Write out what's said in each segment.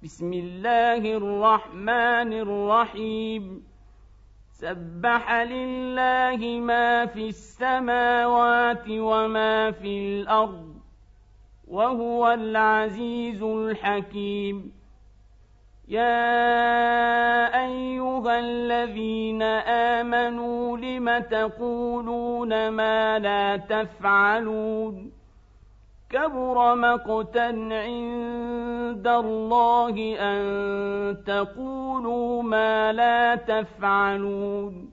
بسم الله الرحمن الرحيم سبح لله ما في السماوات وما في الأرض وهو العزيز الحكيم يا أيها الذين آمنوا لم تقولون ما لا تفعلون كبر مقتا عند الله أن تقولوا ما لا تفعلون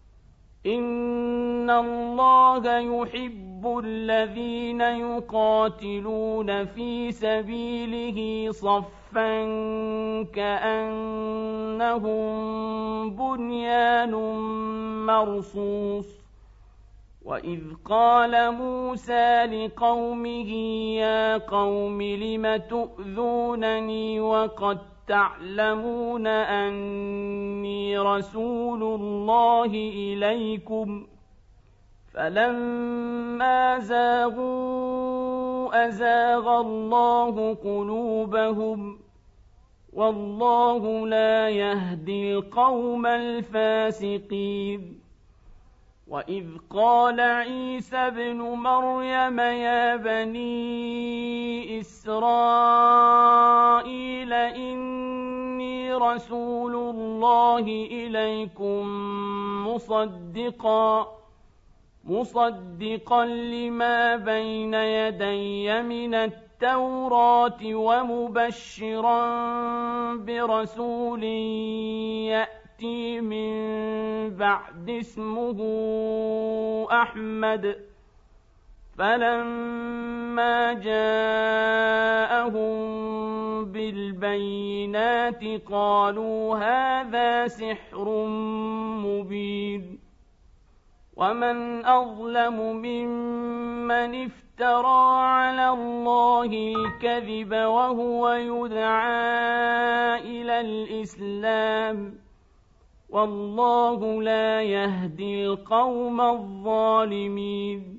إن الله يحب الذين يقاتلون في سبيله صفا كأنهم بنيان مرصوص وإذ قال موسى لقومه يا قوم لم تؤذونني وقد تعلمون أني رسول الله إليكم فلما زاغوا أزاغ الله قلوبهم والله لا يهدي القوم الفاسقين وإذ قال عيسى ابن مريم يا بني إسرائيل إني رسول الله إليكم مصدقا لما بين يدي من التوراة ومبشرا برسول يأتي من بعد اسمه أحمد فلما جاءهم بالبينات قالوا هذا سحر مبين ومن أظلم ممن افترى على الله الكذب وهو يدعى إلى الإسلام والله لا يهدي القوم الظالمين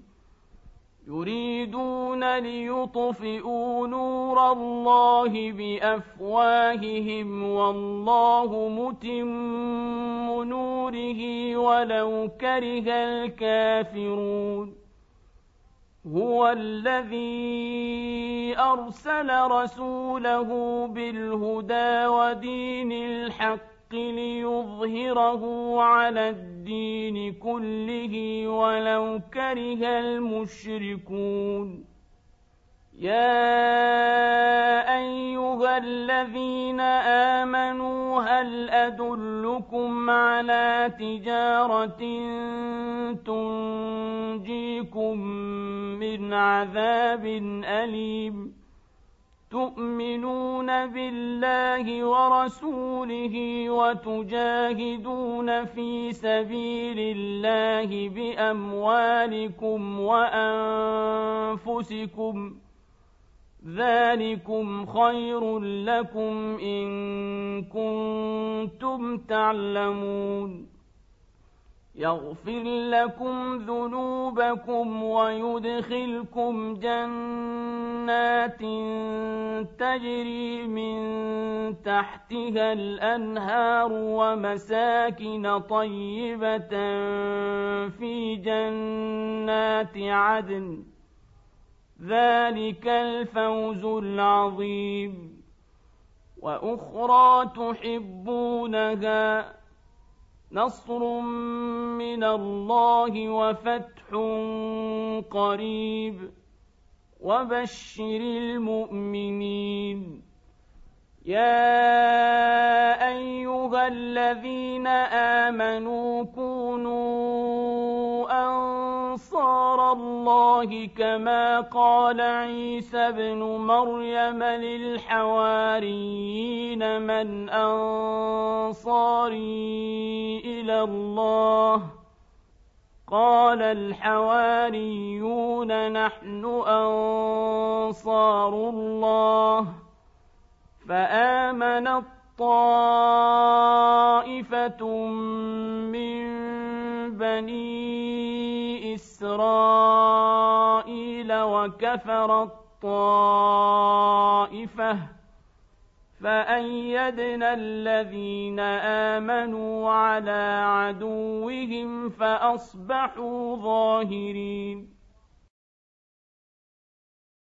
يريدون ليطفئوا نور الله بأفواههم والله متم نوره ولو كره الكافرون هو الذي أرسل رسوله بالهدى ودين الحق ليظهره على الدين كله ولو كره المشركون يا أيها الذين آمنوا هل أدلكم على تجارة تنجيكم من عذاب أليم تؤمنون بالله ورسوله وتجاهدون في سبيل الله بأموالكم وأنفسكم ذلكم خير لكم إن كنتم تعلمون يغفر لكم ذنوبكم ويدخلكم جنات تجري من تحتها الأنهار ومساكن طيبة في جنات عدن ذلك الفوز العظيم وأخرى تحبونها نصر من الله وفتح قريب وبشر المؤمنين يا أيها الذين آمنوا كونوا أنصار الله كما قال عيسى ابن مريم للحواريين من أنصاري إلى الله قال الحواريون نحن أنصار الله فآمنت طائفة من بني إسرائيل وكفرت طائفة فأيدنا الذين آمنوا على عدوهم فأصبحوا ظاهرين.